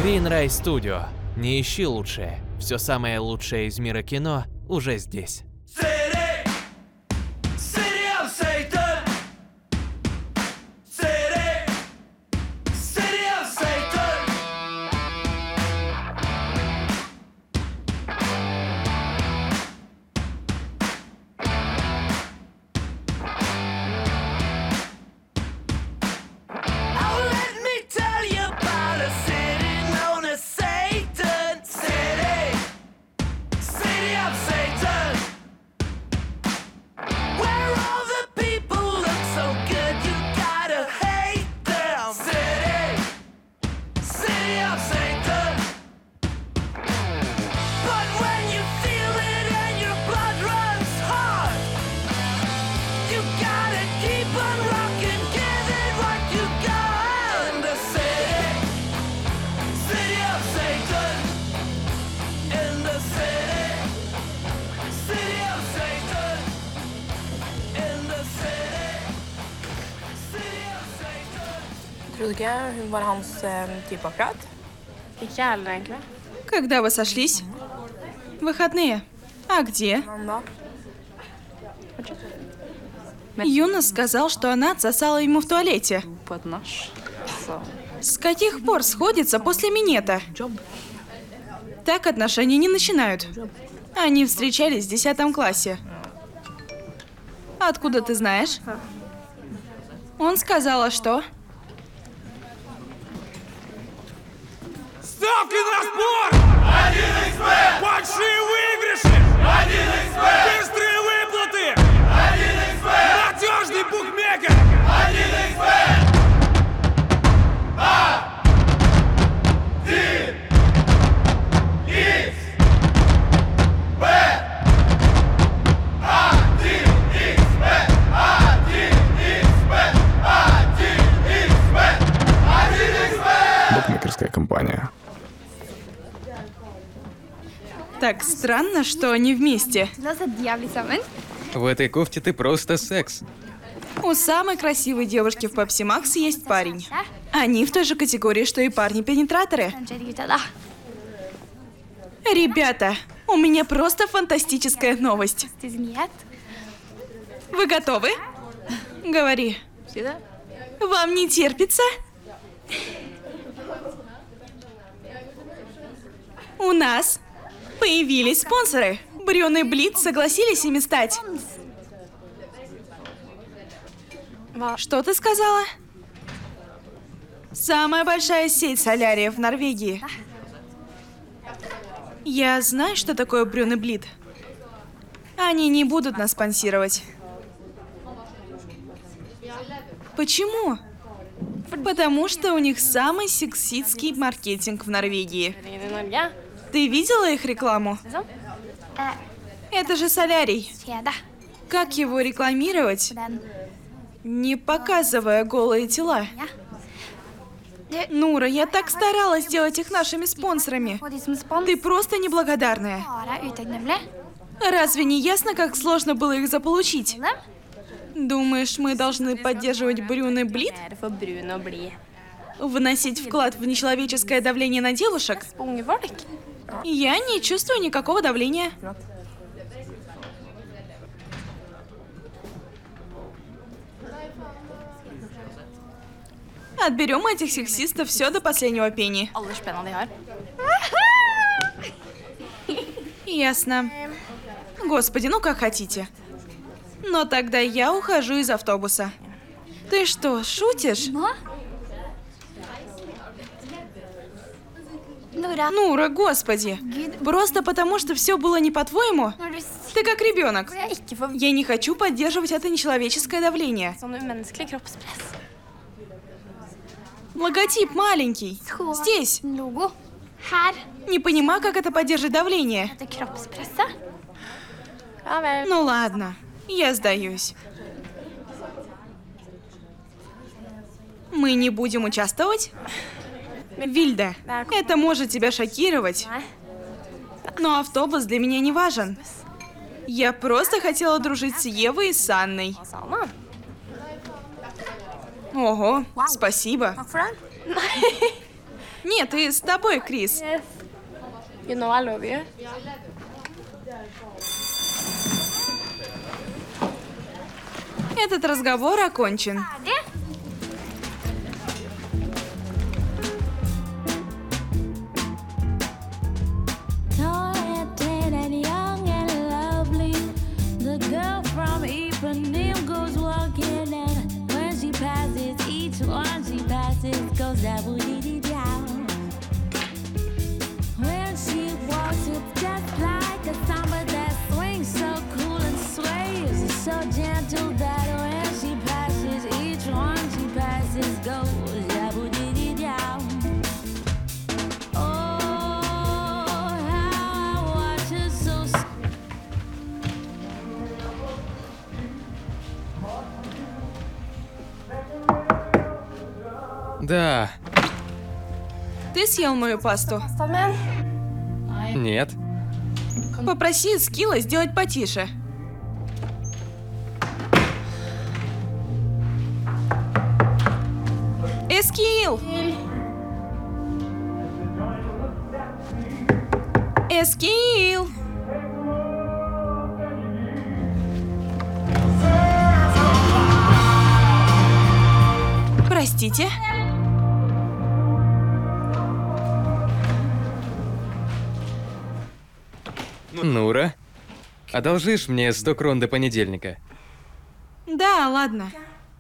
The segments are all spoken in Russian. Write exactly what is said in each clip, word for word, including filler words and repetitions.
Green Ray Studio. Не ищи лучшее. Все самое лучшее из мира кино уже здесь. Trodde ikke hun var hans eh, type akkurat. Ikke heller, egentlig. Когда вы сошлись? Выходные. А где? Han da? Юнос сказал, что она отсосала ему в туалете. På et nach. Så С каких пор сходится после минета? Так отношения не начинают. Они встречались в десятом классе. Откуда ты знаешь? Он сказал, а что? Ставки на спорт! один икс бет! Большие выигрыши! один икс бет! Быстрые выплаты! один икс бет! Надежный букмекер! один икс бет! один икс бет! один икс бет! один икс бет! один икс бет! один икс бет! Букмекерская компания. Так странно, что они вместе. В этой кофте ты просто секс. У самой красивой девушки в Pepsi Max есть парень. Они в той же категории, что и парни-пенетраторы. Ребята, у меня просто фантастическая новость. Вы готовы? Говори. si det. Вам не терпится? У нас появились спонсоры. Брюн и Блиц согласились ими стать. Что ты сказала? Самая большая сеть соляриев в Норвегии. Я знаю, что такое Брюн и Блит. Они не будут нас спонсировать. Почему? Потому что у них самый сексистский маркетинг в Норвегии. I Norge. Ты видела их рекламу? Liksom. Это же солярий. Kjede. Как его рекламировать, Den. не показывая голые тела? Ja. Нура, я так старалась сделать их нашими спонсорами. Og de som spons Ты просто неблагодарная. bare utakknemlig. Разве не ясно, как сложно было их заполучить? Dem. Думаешь, мы должны поддерживать Брюн и Блит? Mer for brun å bli. Вносить вклад в нечеловеческое давление на девушек? Unge folk. Я не чувствую никакого давления. Отберем этих сексистов все до последнего пени. Alle spenna de har. Ясно. Господи, ну как хотите. Но тогда я ухожу из автобуса. Ты что, шутишь? Nå? Nora, Нура, господи. Просто потому, что все было не по-твоему? når du Ты как ребенок. sier jeg ikke får Я не хочу поддерживать это нечеловеческое давление. Sånn umenneskelig kroppspress. Логотип маленький. så Здесь. logo her Не понимаю, как это поддержит давление. etter kroppspresset. Ja vel. Ну ладно, я сдаюсь. Мы не будем участвовать? Вильда, это может тебя шокировать, Nei. но автобус для меня не важен. Я просто хотела дружить с Евой и с Анной. Hva sa han da? Ого, спасибо. Takk for det. Нет, и с тобой, Крис. Yes. You know I love you. Этот разговор окончен. Tall and tan and young and lovely. The girl from Ipanema goes walking, and when she passes, each one she passes goes double dee down. When she walks, it's just like a samba that swings so cool and sways so gentle that when she passes, each one she passes goes double dee down. Oh, how I watch her so. s- Да, Ты съел мою пасту. Sammen. нет. Попроси Скилла сделать потише. Эскил! Эскил! Простите? Нура, одолжишь мне сто крон до понедельника? Да, ладно.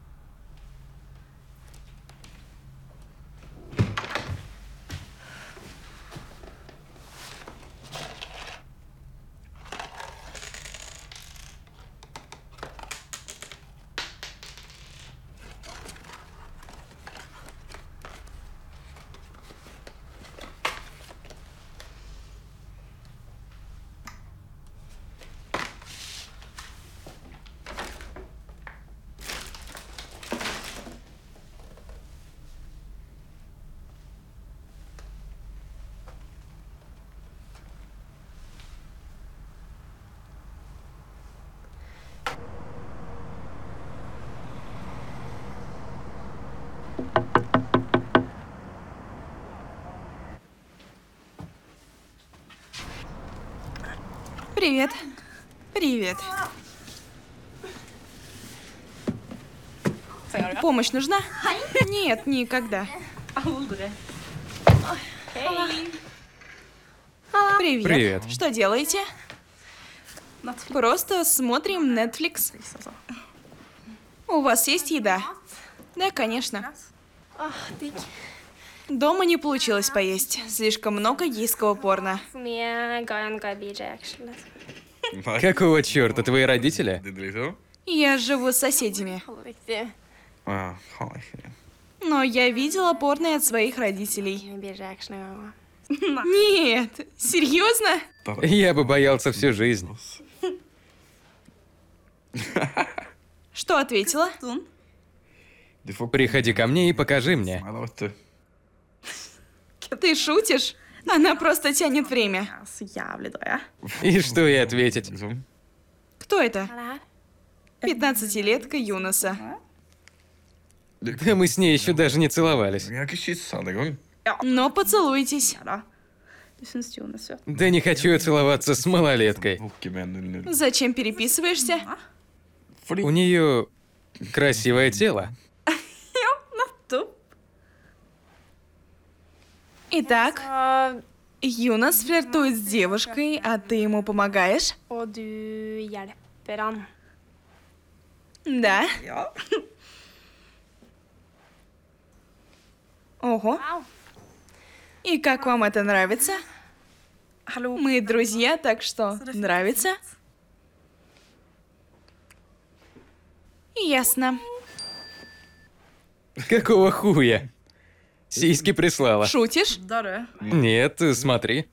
Привет. Привет. Помощь нужна? Нет, никогда. Привет. Привет. Что делаете? Просто смотрим Netflix. У вас есть еда? Да, конечно. Åh, digg. Дома не получилось поесть. Слишком много гейского порно. For mye guy on guy B J action. liksom. Какого черта, твои родители? Det er liksom. Я живу с соседями. Holder riktig Ja, har ikke det. Но я видела порно от своих родителей. mye B J action en gang. Нет, серьезно? Я бы боялся всю жизнь. Что ответила? Du får Приходи ко мне и покажи мне. Eller vet du. Ты шутишь? Она просто тянет время. Så jævlig drøye. И что ей ответить? Liksom. Кто это? Hva er det her? Пятнадцатилетка Юноса. Да мы с ней еще даже не целовались. Jeg har ikke kysset han engang. Но поцелуйтесь. Ja da. Du syns Jon er søt. Да не хочу я целоваться с малолеткой. Pokker med null null. Зачем переписываешься? Fordi У нее красивое тело. Nettopp. Итак, Og, Юнос флиртует с девушкой, а ты ему помогаешь? og du hjelper han. Да. Ja. Ого. Wow. И как вам это нравится? Hallo. Мы друзья, так что нравится? Ясно. Какого хуя? Сиськи прислала. Шутишь? Da, du. Нет, смотри.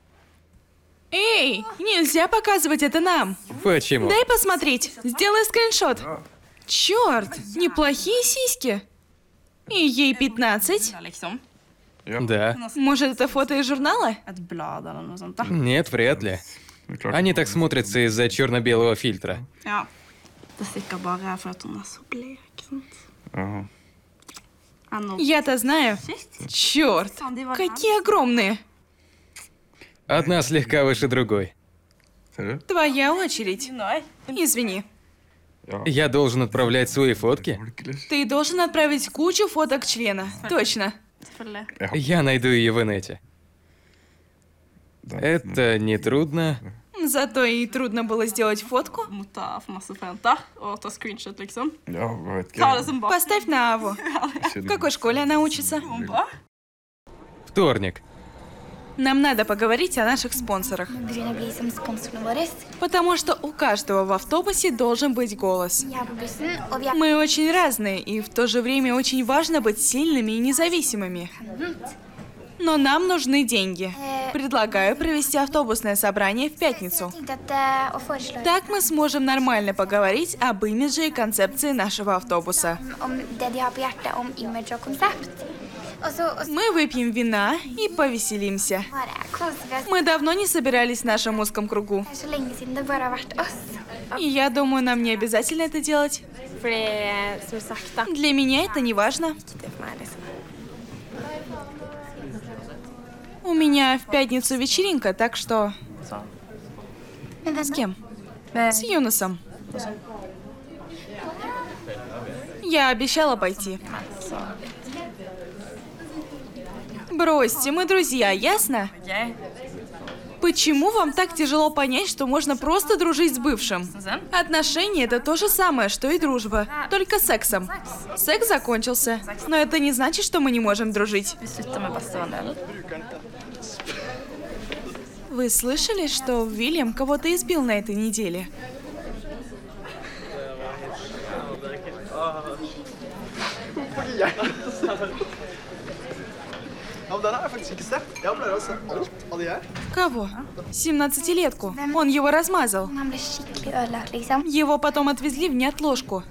Эй, нельзя показывать это нам. Почему? Дай посмотреть. Сделай скриншот. Черт, неплохие сиськи. И ей пятнадцать. Det er liksom Да. Может, это фото из журнала? et blad eller noe sånt, da. Нет, вряд ли. det er klart. Они так смотрятся из-за черно-белого фильтра. Ja. Det er sikkert bare fordi at hun er så blek, sant? Ja. Я-то знаю. Черт, какие огромные. Одна слегка выше другой. Твоя очередь. Извини. Я должен отправлять свои фотки? Ты должен отправить кучу фоток члена. Точно. Я найду ее в инете. Это не трудно. Зато и трудно было сделать фотку. Måtte få masse fanta og ta screenshot, liksom. Ja, vet Ta det ikke. som bare Поставь на Аву. В какой школе она учится? bra. Вторник. Нам надо поговорить о наших спонсорах. Begynner å bli som sponsorene våre. Потому что у каждого в автобусе должен быть голос. Jeg er på bussen, og vi er Мы очень разные, и в то же время очень важно быть сильными и независимыми. Но нам нужны деньги. Предлагаю провести автобусное собрание в пятницу. tenkte at eh, å foreslå Так мы сможем нормально поговорить об имидже и концепции нашего автобуса. om det de har på hjertet om image og konsept. Og så, og så Мы выпьем вина и повеселимся. bare kose oss. Мы давно не собирались в нашем узком кругу. Det er så lenge siden det bare har vært oss. И я думаю, нам не обязательно это делать. Fordi, som sagt, da. Для меня это не важно. Det for meg, liksom. У меня в пятницу вечеринка, так что... С кем? С Юнусом. Я обещала пойти. Бросьте, мы друзья, ясно? Почему вам так тяжело понять, что можно просто дружить с бывшим? Отношения — это то же самое, что и дружба, только сексом. Секс закончился, но это не значит, что мы не можем дружить. Vi slutter med bestevenner. Вы слышали, что Уильям кого-то избил на этой неделе? Ja, men den har jeg faktisk ikke sett. Jeg pleier å se alt av de her. Кого? семнадцатилетку. Он его размазал. Han ble skikkelig ødelagt, liksom. Его потом отвезли в неотложку.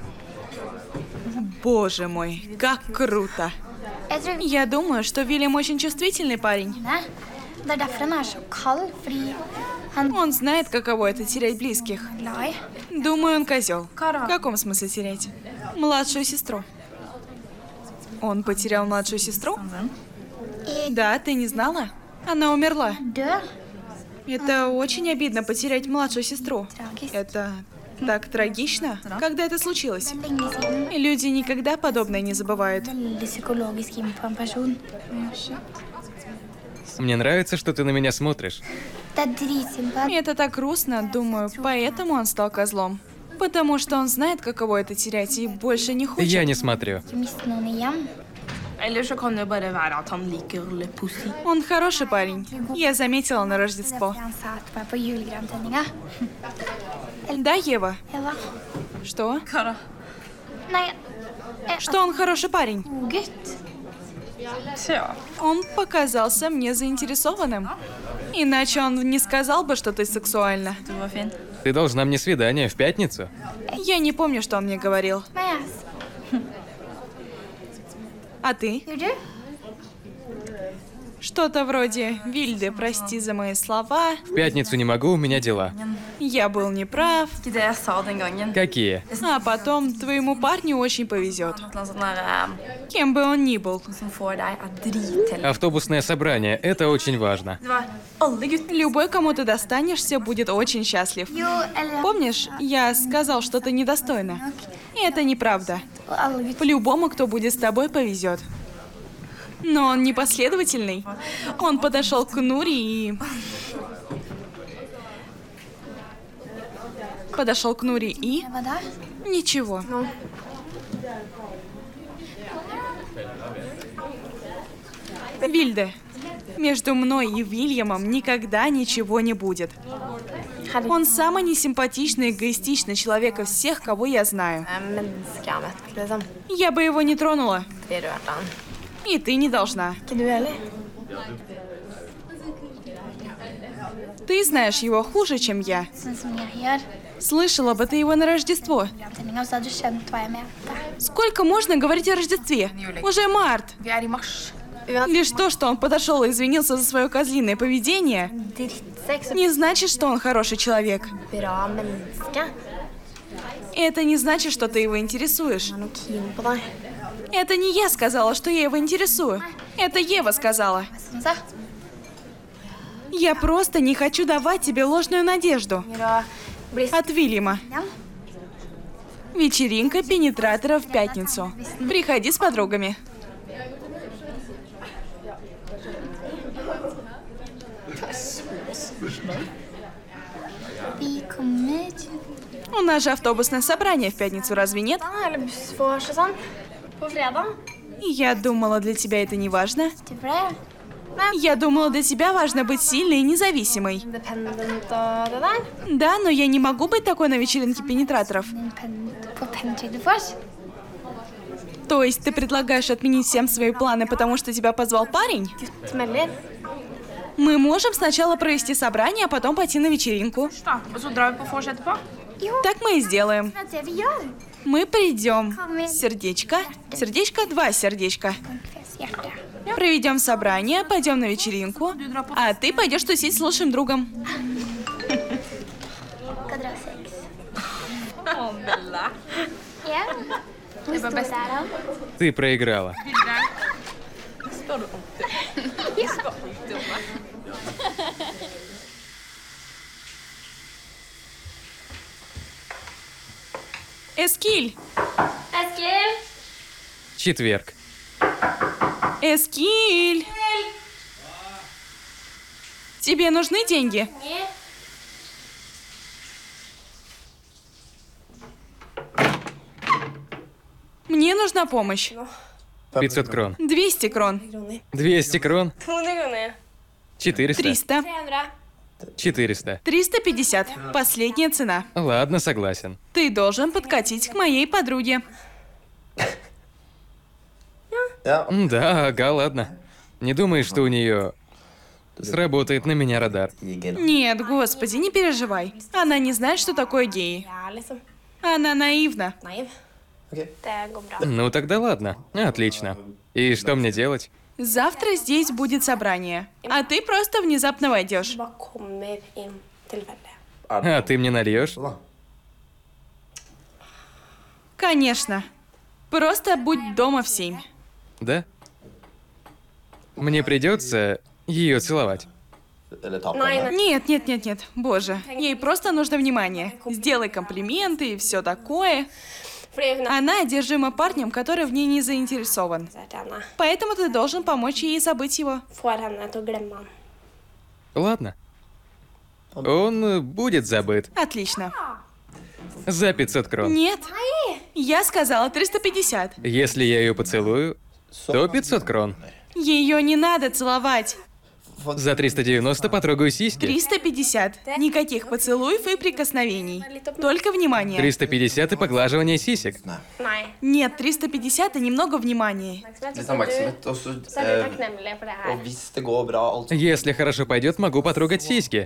Боже мой, как круто. Jeg tror vi Я думаю, что Вильям очень чувствительный парень. ne? Det er derfor han er så kald, fordi han Он знает, каково это терять близких. er glad i. Думаю, он козел. В каком смысле терять? Младшую сестру. Он потерял младшую сестру? И Да, ты не знала? Она умерла. dø. Это очень обидно потерять младшую сестру. Tragisk. Это так трагично. Когда это случилось? Det er lenge siden. Люди никогда подобное не забывают. Veldig psykologisk inn på en person. Мне нравится, что ты на меня смотришь. Det er dritsynd på han. Это так грустно, думаю, поэтому он стал козлом. Потому что он знает, каково это терять, и больше не хочет. Я не смотрю. Ikke miste noen igjen. Eller så kan det bare være at han liker Le Pussy. Он хороший парень. Я заметила на Det er Рождество. fordi han sa til meg på julegrantenninga. Да, Ева? Eva. Что? Hva da? Nei, eh, Что он хороший парень? god gutt. Tja. Он показался мне заинтересованным. Иначе он не сказал бы, что ты сексуальна. Du var fin. Ты должна мне свидание в пятницу. Я не помню, что он мне говорил. Mas, А ты? gjør du? Что-то вроде «Вильде, прости за мои слова», В пятницу не могу, у меня дела. «Я был неправ», Ikke det jeg sa den gangen. Какие? а потом «Твоему парню очень повезет», Noe sånn der, eh, кем бы он ни был. som får deg er dritheldig. Автобусное собрание, это очень важно. Det var alle gutter. Любой, кому ты достанешься, будет очень счастлив. Jo, eller Помнишь, я сказал, что ты недостойна? И это неправда. Og alle gutter. Любому, кто будет с тобой, повезет. Но он непоследовательный. Он подошел к Нури и... Подошел к Нури и... Hva da? Ничего. Вильде, между мной и Вильямом никогда ничего не будет. Он самый несимпатичный, эгоистичный человек из всех, кого я знаю. Menneske jeg har møtt, liksom. Я бы его не тронула. Blir rørt av han. И ты не должна. Ikke du heller? Ты знаешь его хуже, чем я. Sånn som jeg gjør. Слышала бы ты его на Рождество. Grantenninga, så hadde du skjønt hva jeg mente. Сколько можно говорить о Рождестве? Уже март. Vi er i mars. Лишь то, что он подошел и извинился за свое козлиное поведение, Drittsekk som не значит, что он хороший человек. Bra menneske. И это не значит, что ты его интересуешь. Han er noe keen på deg. Это не я сказала, что я его интересую. Это Ева сказала. Я просто не хочу давать тебе ложную надежду. От Вильяма. Вечеринка пенетратора в пятницу. Приходи с подругами. У нас же автобусное собрание в пятницу, разве нет? Я думала, для тебя это не важно. Я думала, для тебя важно быть сильной и независимой. Да, но я не могу быть такой на вечеринке пенетраторов. То есть ты предлагаешь отменить всем свои планы, потому что тебя позвал парень? Мы можем сначала провести собрание, а потом пойти на вечеринку. Так мы и сделаем. Мы придем. Сердечко. Сердечко, два сердечка. Проведем собрание, пойдем на вечеринку, а ты пойдешь тусить с лучшим другом. Ты проиграла. Эскиль! Эскиль! Четверг. Эскиль! Тебе нужны деньги? Нет. Мне нужна помощь. пятьсот крон. двести крон. двести крон. четыреста. триста. четыреста. триста пятьдесят. Последняя цена. Ладно, согласен. Ты должен подкатить к моей подруге. Да, ага, ладно. Не думаешь, что у нее сработает на меня радар? Нет, господи, не переживай. Она не знает, что такое геи. Она наивна. Ну тогда ладно. Отлично. И что мне делать? Завтра здесь будет собрание, а ты просто внезапно войдешь. А ты мне нальешь? Конечно. Просто будь дома в семь. Да? Мне придется ее целовать. Нет, нет, нет, нет. Боже, ей просто нужно внимание. Сделай комплименты и все такое. Она одержима парнем, который в ней не заинтересован. Поэтому ты должен помочь ей забыть его. Ладно. Он будет забыт. Отлично. За пятьсот крон. Нет. Я сказала триста пятьдесят. Если я ее поцелую, то пятьсот крон. Ее не надо целовать. За триста девяносто потрогаю сиськи. триста пятьдесят. Никаких поцелуев и прикосновений. Только внимание. триста пятьдесят и поглаживание сисек. Нет, триста пятьдесят и немного внимания. Если хорошо пойдет, могу потрогать сиськи.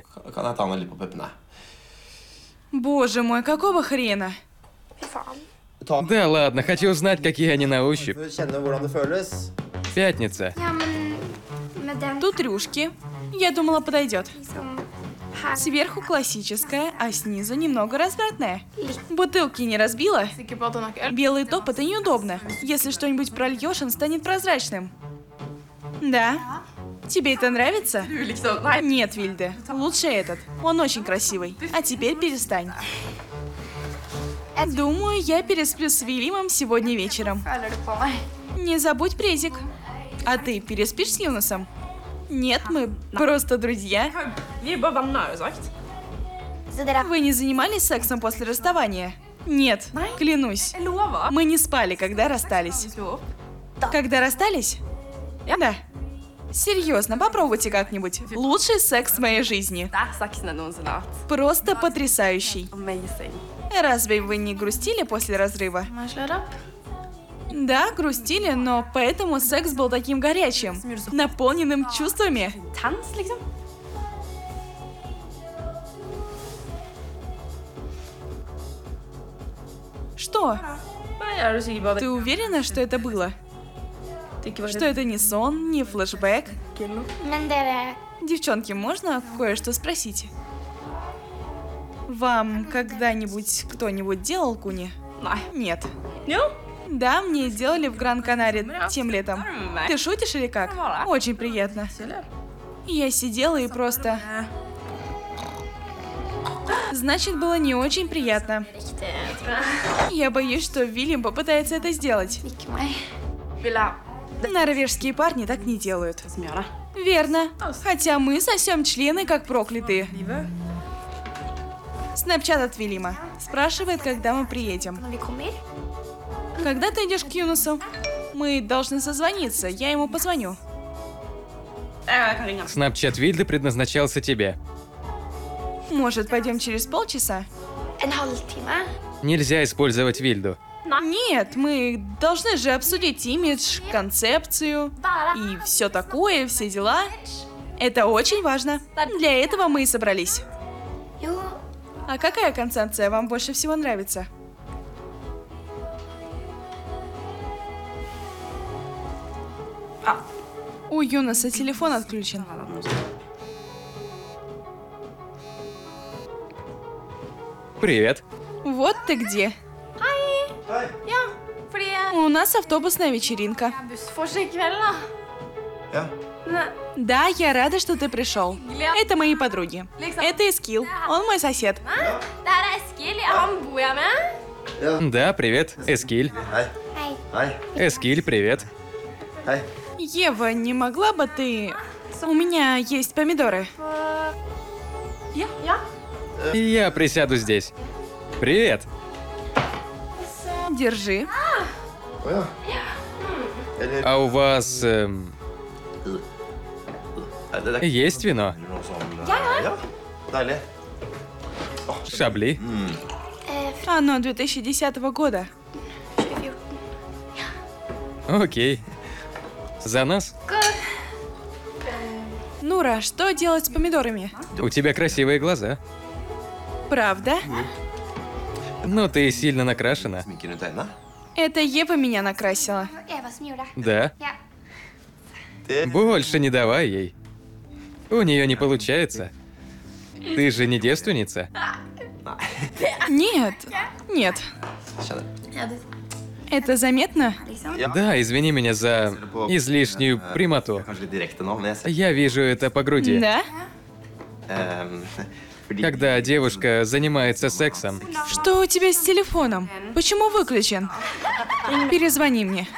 Боже мой, какого хрена? Да ладно, хочу узнать, какие они на ощупь. Пятница. Тут рюшки. Я думала, подойдет. Сверху классическая, а снизу немного развратная. Бутылки не разбила? Белый топ — это неудобно. Если что-нибудь прольешь, он станет прозрачным. Да? Тебе это нравится? Нет, Вильде. Лучше этот. Он очень красивый. А теперь перестань. Думаю, я пересплю с Вильямом сегодня вечером. Не забудь презик. А ты переспишь с Юнусом? Нет, мы просто друзья. Вы не занимались сексом после расставания? Нет, клянусь. Мы не спали, когда расстались. Когда расстались? Да. Серьезно, попробуйте как-нибудь. Лучший секс в моей жизни. Просто потрясающий. Разве вы не грустили после разрыва? Да, грустили, но поэтому секс был таким горячим, наполненным чувствами. Что? Ты уверена, что это было? Что это не сон, не флешбэк? Девчонки, можно кое-что спросить? Вам когда-нибудь кто-нибудь делал куни? Нет. Да, мне сделали в Гран-Канаре тем летом. Ты шутишь или как? Очень приятно. Я сидела и просто... Значит, было не очень приятно. Я боюсь, что Вильям попытается это сделать. Норвежские парни так не делают. Верно. Хотя мы сосем члены как проклятые. Снапчат от Вильяма. Спрашивает, когда мы приедем. Когда ты идешь к Юнусу? Мы должны созвониться. Я ему позвоню. Снапчат Вильды предназначался тебе. Может, пойдем через полчаса? Нельзя использовать Вильду. Нет, мы должны же обсудить имидж, концепцию и все такое, все дела. Это очень важно. Для этого мы и собрались. А какая концепция вам больше всего нравится? У Юнуса телефон отключен. Привет. Вот ты где. У нас автобусная вечеринка. Да, я рада, что ты пришел. Это мои подруги. Это Эскил. Он мой сосед. Да, привет, Эскиль. Эскиль, привет. Ева, не могла бы ты... У меня есть помидоры. Я присяду здесь. Привет. Держи. А у вас... эм, есть вино? Шабли? Оно две тысячи десятого года. Окей. За нас? Нура, что делать с помидорами? У тебя красивые глаза. Правда? Но ты сильно накрашена. Это Ева меня накрасила. Да. Больше не давай ей. У нее не получается. Ты же не девственница? Нет, нет. Это заметно? Да, извини меня за излишнюю прямоту. Я вижу это по груди. Да? Когда девушка занимается сексом. Что у тебя с телефоном? Почему выключен? Перезвони мне.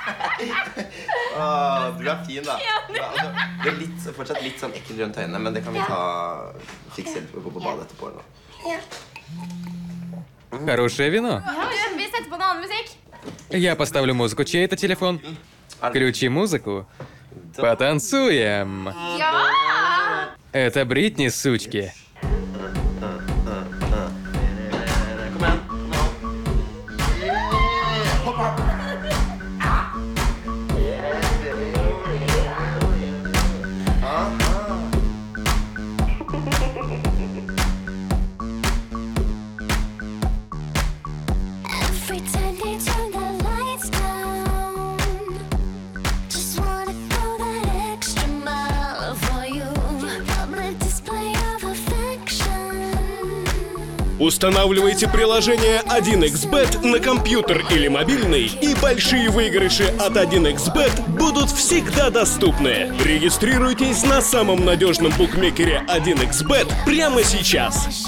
Du er fin, da. Ja, altså, det er litt, fortsatt litt sånn ekkel rundt øynene, men det kan vi ta fikse på, på badet etterpå. Eller noe. Хорошее вино. Я поставлю музыку. Чей это телефон? Включи музыку. Потанцуем. Это Бритни, сучки. Every time they turn the lights down, just wanna go that extra mile for you. Public display of affection. Устанавливайте приложение один икс бет на компьютер или мобильный, и большие выигрыши от один икс бет будут всегда доступны. Регистрируйтесь на самом надежном букмекере один икс бет прямо сейчас.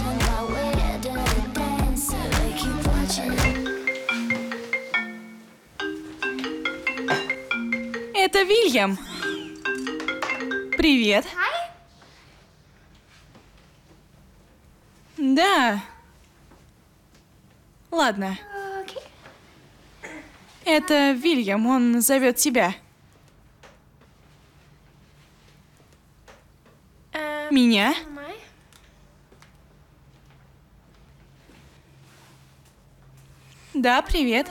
Это Вильям. Привет. Да. Ладно. Это Вильям, он зовет тебя. Меня? Да, привет.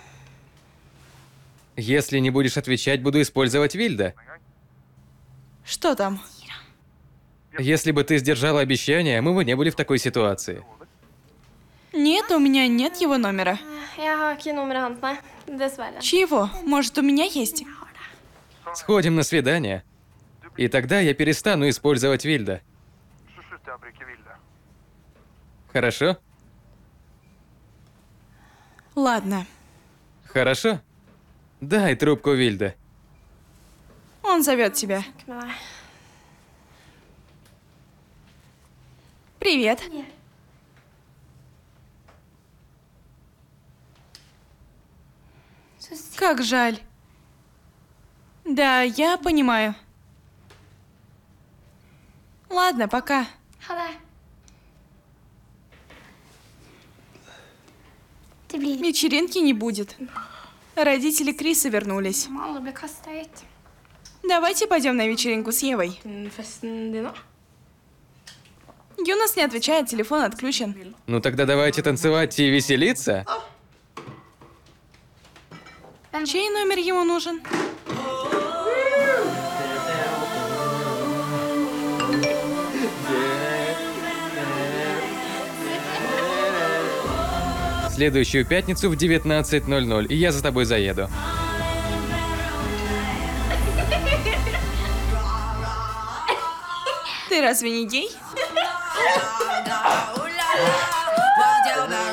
Если не будешь отвечать, буду использовать Вильда. Что там? Если бы ты сдержала обещание, мы бы не были в такой ситуации. Нет, у меня нет его номера. Jeg har ikke nummeret hans, nei. Dessverre. Чьего? Может, у меня есть? Сходим на свидание. И тогда я перестану использовать Вильда. Хорошо? Ладно. Хорошо. Дай трубку Вильде. Он зовет тебя. Med deg. Привет. Как жаль. Да, я понимаю. Ладно, пока. Ha det. Det blir Вечеринки не будет. Родители Криса вернулись. som alle blir kasta ut. Давайте пойдем на вечеринку с Евой. Den festen din, da? Юнас не отвечает, телефон отключен. Ну тогда давайте танцевать и веселиться. Чей номер ему нужен? Следующую пятницу в девятнадцать ноль ноль, и я за тобой заеду. Ты разве не гей?